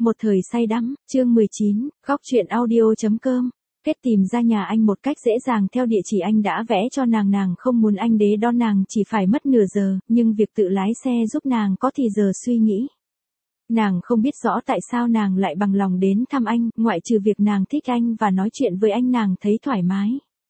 Một thời say đắm, chương 19, góc truyện audio.com. Kết tìm ra nhà anh một cách dễ dàng theo địa chỉ anh đã vẽ cho nàng không muốn anh đến đón nàng chỉ phải mất nửa giờ, nhưng việc tự lái xe giúp nàng có thì giờ suy nghĩ. Nàng không biết rõ tại sao nàng lại bằng lòng đến thăm anh, ngoại trừ việc nàng thích anh và nói chuyện với anh nàng thấy thoải mái.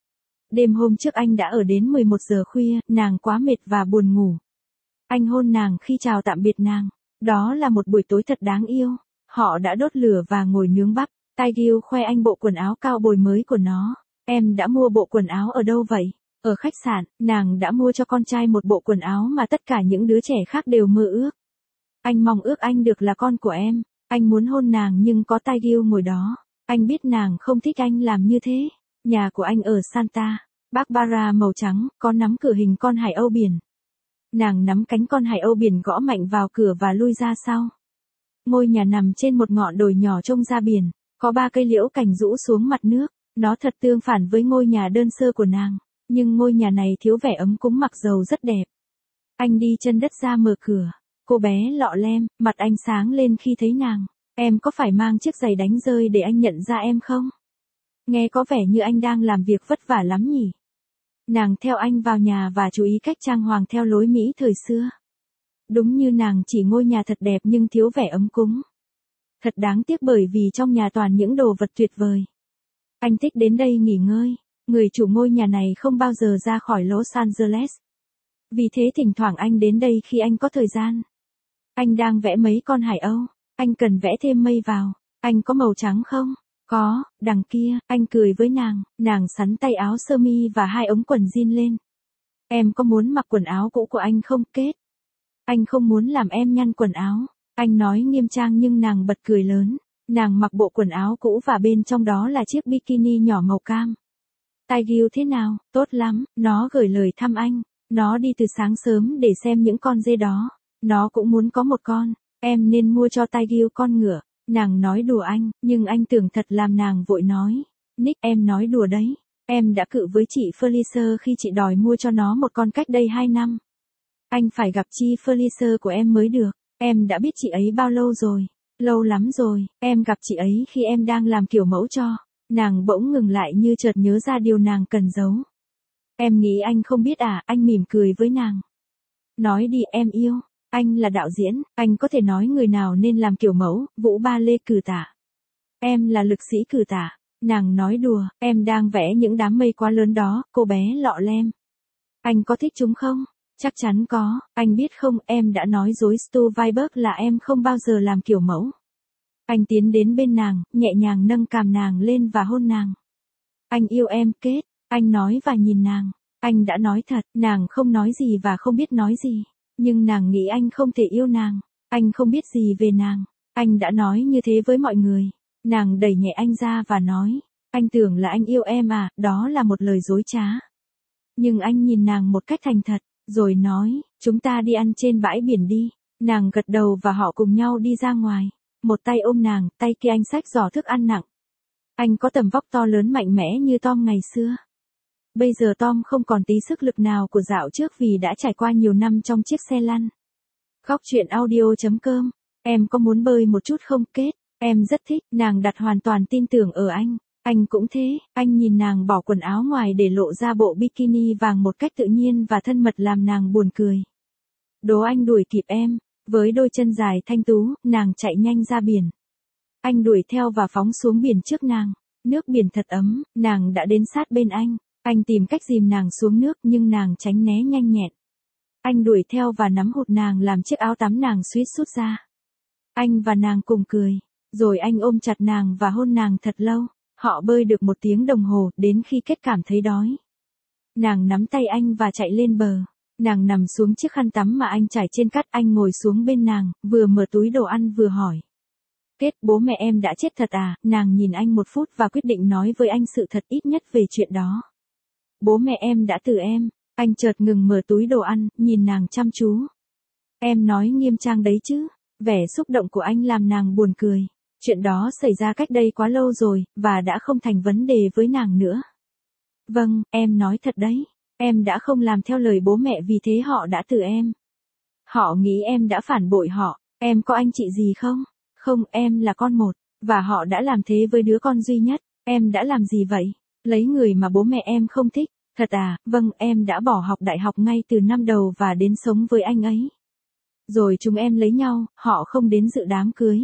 Đêm hôm trước anh đã ở đến 11 giờ khuya, nàng quá mệt và buồn ngủ. Anh hôn nàng khi chào tạm biệt nàng. Đó là một buổi tối thật đáng yêu. Họ đã đốt lửa và ngồi nướng bắp. Taegil khoe anh bộ quần áo cao bồi mới của nó. Em đã mua bộ quần áo ở đâu vậy? Ở khách sạn, nàng đã mua cho con trai một bộ quần áo mà tất cả những đứa trẻ khác đều mơ ước. Anh mong ước anh được là con của em. Anh muốn hôn nàng nhưng có Taegil ngồi đó. Anh biết nàng không thích anh làm như thế. Nhà của anh ở Santa Barbara màu trắng, có nắm cửa hình con hải âu biển. Nàng nắm cánh con hải âu biển gõ mạnh vào cửa và lui ra sau. Ngôi nhà nằm trên một ngọn đồi nhỏ trông ra biển, có 3 cây liễu cảnh rũ xuống mặt nước, nó thật tương phản với ngôi nhà đơn sơ của nàng, nhưng ngôi nhà này thiếu vẻ ấm cúng mặc dầu rất đẹp. Anh đi chân đất ra mở cửa, cô bé lọ lem, mặt anh sáng lên khi thấy nàng. Em có phải mang chiếc giày đánh rơi để anh nhận ra em không? Nghe có vẻ như anh đang làm việc vất vả lắm nhỉ? Nàng theo anh vào nhà và chú ý cách trang hoàng theo lối Mỹ thời xưa. Đúng như nàng chỉ ngôi nhà thật đẹp nhưng thiếu vẻ ấm cúng. Thật đáng tiếc bởi vì trong nhà toàn những đồ vật tuyệt vời. Anh thích đến đây nghỉ ngơi. Người chủ ngôi nhà này không bao giờ ra khỏi Los Angeles. Vì thế thỉnh thoảng anh đến đây khi anh có thời gian. Anh đang vẽ mấy con hải âu. Anh cần vẽ thêm mây vào. Anh có màu trắng không? Có, đằng kia, anh cười với nàng xắn tay áo sơ mi và 2 ống quần jean lên. Em có muốn mặc quần áo cũ của anh không, Kết? Anh không muốn làm em nhăn quần áo. Anh nói nghiêm trang nhưng nàng bật cười lớn. Nàng mặc bộ quần áo cũ và bên trong đó là chiếc bikini nhỏ màu cam. Taegil thế nào? Tốt lắm, nó gửi lời thăm anh. Nó đi từ sáng sớm để xem những con dê đó. Nó cũng muốn có một con. Em nên mua cho Taegil con ngựa. Nàng nói đùa anh, nhưng anh tưởng thật làm nàng vội nói. Nick, em nói đùa đấy. Em đã cự với chị Felicia khi chị đòi mua cho nó một con cách đây 2 năm. Anh phải gặp chị Felicia của em mới được. Em đã biết chị ấy bao lâu rồi? Lâu lắm rồi, em gặp chị ấy khi em đang làm kiểu mẫu cho. Nàng bỗng ngừng lại như chợt nhớ ra điều nàng cần giấu. Em nghĩ anh không biết à? Anh mỉm cười với nàng. Nói đi, em yêu. Anh là đạo diễn, anh có thể nói người nào nên làm kiểu mẫu, vũ ba lê cử tả. Em là lực sĩ cử tả. Nàng nói đùa, em đang vẽ những đám mây quá lớn đó, cô bé lọ lem. Anh có thích chúng không? Chắc chắn có, anh biết không, em đã nói dối Stu Weiberg là em không bao giờ làm kiểu mẫu. Anh tiến đến bên nàng, nhẹ nhàng nâng cằm nàng lên và hôn nàng. Anh yêu em, Kết, anh nói và nhìn nàng. Anh đã nói thật, nàng không nói gì và không biết nói gì. Nhưng nàng nghĩ anh không thể yêu nàng. Anh không biết gì về nàng. Anh đã nói như thế với mọi người. Nàng đẩy nhẹ anh ra và nói. Anh tưởng là anh yêu em à, đó là một lời dối trá. Nhưng anh nhìn nàng một cách thành thật, rồi nói, chúng ta đi ăn trên bãi biển đi. Nàng gật đầu và họ cùng nhau đi ra ngoài. Một tay ôm nàng, tay kia anh xách giỏ thức ăn nặng. Anh có tầm vóc to lớn mạnh mẽ như Tom ngày xưa. Bây giờ Tom không còn tí sức lực nào của dạo trước vì đã trải qua nhiều năm trong chiếc xe lăn. Góc truyện audio.com. Em có muốn bơi một chút không, Kết? Em rất thích. Nàng đặt hoàn toàn tin tưởng ở anh. Anh cũng thế. Anh nhìn nàng bỏ quần áo ngoài để lộ ra bộ bikini vàng một cách tự nhiên và thân mật làm nàng buồn cười. Đố anh đuổi kịp em. Với đôi chân dài thanh tú, nàng chạy nhanh ra biển. Anh đuổi theo và phóng xuống biển trước nàng. Nước biển thật ấm, nàng đã đến sát bên anh. Anh tìm cách dìm nàng xuống nước nhưng nàng tránh né nhanh nhẹn. Anh đuổi theo và nắm hụt nàng làm chiếc áo tắm nàng suýt sút ra. Anh và nàng cùng cười. Rồi anh ôm chặt nàng và hôn nàng thật lâu. Họ bơi được 1 tiếng đồng hồ đến khi Kết cảm thấy đói. Nàng nắm tay anh và chạy lên bờ. Nàng nằm xuống chiếc khăn tắm mà anh trải trên cát. Anh ngồi xuống bên nàng, vừa mở túi đồ ăn vừa hỏi. Kết, bố mẹ em đã chết thật à? Nàng nhìn anh 1 phút và quyết định nói với anh sự thật ít nhất về chuyện đó. Bố mẹ em đã từ em. Anh chợt ngừng mở túi đồ ăn, nhìn nàng chăm chú. Em nói nghiêm trang đấy chứ? Vẻ xúc động của anh làm nàng buồn cười. Chuyện đó xảy ra cách đây quá lâu rồi, và đã không thành vấn đề với nàng nữa. Vâng, em nói thật đấy. Em đã không làm theo lời bố mẹ vì thế họ đã từ em. Họ nghĩ em đã phản bội họ. Em có anh chị gì không? Không, em là con một, và họ đã làm thế với đứa con duy nhất. Em đã làm gì vậy? Lấy người mà bố mẹ em không thích. Thật à? Vâng, em đã bỏ học đại học ngay từ năm đầu và đến sống với anh ấy. Rồi chúng em lấy nhau, họ không đến dự đám cưới.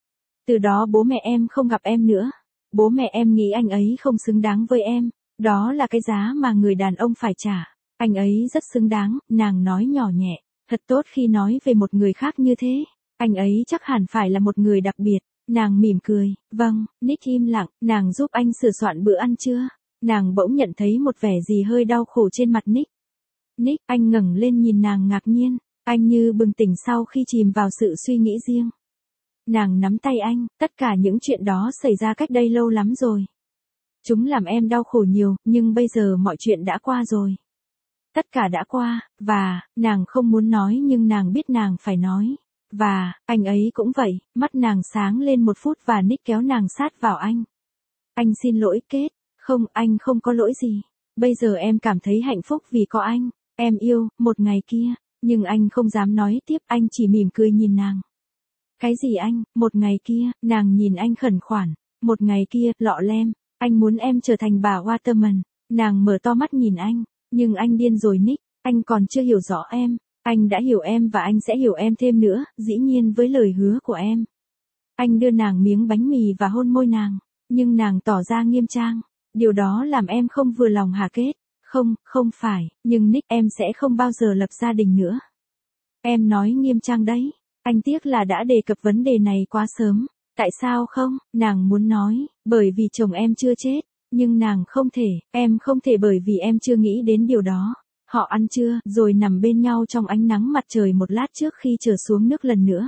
Từ đó bố mẹ em không gặp em nữa. Bố mẹ em nghĩ anh ấy không xứng đáng với em. Đó là cái giá mà người đàn ông phải trả. Anh ấy rất xứng đáng, nàng nói nhỏ nhẹ. Thật tốt khi nói về một người khác như thế. Anh ấy chắc hẳn phải là một người đặc biệt. Nàng mỉm cười. Vâng, Nick im lặng, nàng giúp anh sửa soạn bữa ăn chưa? Nàng bỗng nhận thấy một vẻ gì hơi đau khổ trên mặt Nick. Nick, anh ngẩng lên nhìn nàng ngạc nhiên. Anh như bừng tỉnh sau khi chìm vào sự suy nghĩ riêng. Nàng nắm tay anh, tất cả những chuyện đó xảy ra cách đây lâu lắm rồi. Chúng làm em đau khổ nhiều, nhưng bây giờ mọi chuyện đã qua rồi. Tất cả đã qua, và, nàng không muốn nói nhưng nàng biết nàng phải nói. Và, anh ấy cũng vậy, mắt nàng sáng lên một phút và Nick kéo nàng sát vào anh. Anh xin lỗi Kết, không, anh không có lỗi gì. Bây giờ em cảm thấy hạnh phúc vì có anh, em yêu, một ngày kia, nhưng anh không dám nói tiếp, anh chỉ mỉm cười nhìn nàng. Cái gì anh, một ngày kia, nàng nhìn anh khẩn khoản, một ngày kia, lọ lem, anh muốn em trở thành bà Waterman, nàng mở to mắt nhìn anh, nhưng anh điên rồi Nick, anh còn chưa hiểu rõ em, anh đã hiểu em và anh sẽ hiểu em thêm nữa, dĩ nhiên với lời hứa của em. Anh đưa nàng miếng bánh mì và hôn môi nàng, nhưng nàng tỏ ra nghiêm trang, điều đó làm em không vừa lòng hả Kết? Không, không phải, nhưng Nick em sẽ không bao giờ lập gia đình nữa. Em nói nghiêm trang đấy. Anh tiếc là đã đề cập vấn đề này quá sớm. Tại sao không? Nàng muốn nói, bởi vì chồng em chưa chết. Nhưng nàng không thể, em không thể bởi vì em chưa nghĩ đến điều đó. Họ ăn trưa, rồi nằm bên nhau trong ánh nắng mặt trời một lát trước khi trở xuống nước lần nữa.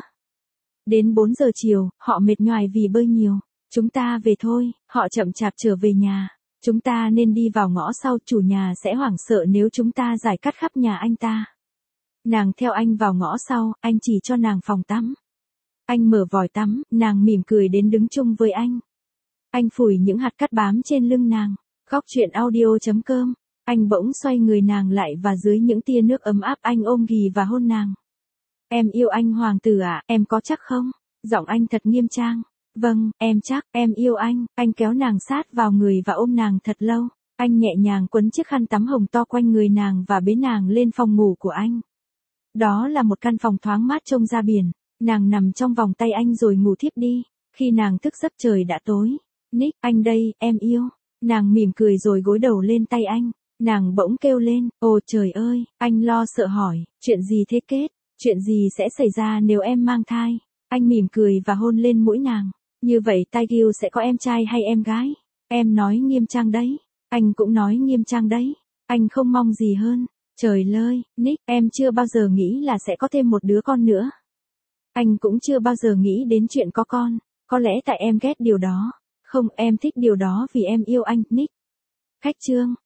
Đến 4 giờ chiều, họ mệt nhoài vì bơi nhiều. Chúng ta về thôi, họ chậm chạp trở về nhà. Chúng ta nên đi vào ngõ sau, chủ nhà sẽ hoảng sợ nếu chúng ta giải cắt khắp nhà anh ta. Nàng theo anh vào ngõ sau, anh chỉ cho nàng phòng tắm. Anh mở vòi tắm, nàng mỉm cười đến đứng chung với anh. Anh phủi những hạt cát bám trên lưng nàng. Góc truyện audio.com. Anh bỗng xoay người nàng lại và dưới những tia nước ấm áp anh ôm ghì và hôn nàng. Em yêu anh hoàng tử à, em có chắc không? Giọng anh thật nghiêm trang. Vâng, em chắc, em yêu anh kéo nàng sát vào người và ôm nàng thật lâu. Anh nhẹ nhàng quấn chiếc khăn tắm hồng to quanh người nàng và bế nàng lên phòng ngủ của anh. Đó là một căn phòng thoáng mát trông ra biển. Nàng nằm trong vòng tay anh rồi ngủ thiếp đi. Khi nàng thức giấc trời đã tối. Nick, anh đây, em yêu. Nàng mỉm cười rồi gối đầu lên tay anh. Nàng bỗng kêu lên, ồ trời ơi, anh lo sợ hỏi, chuyện gì thế Kết? Chuyện gì sẽ xảy ra nếu em mang thai? Anh mỉm cười và hôn lên mũi nàng. Như vậy Taigil sẽ có em trai hay em gái? Em nói nghiêm trang đấy. Anh cũng nói nghiêm trang đấy. Anh không mong gì hơn. Trời ơi, Nick, em chưa bao giờ nghĩ là sẽ có thêm một đứa con nữa. Anh cũng chưa bao giờ nghĩ đến chuyện có con. Có lẽ tại em ghét điều đó. Không, em thích điều đó vì em yêu anh, Nick. Khách chương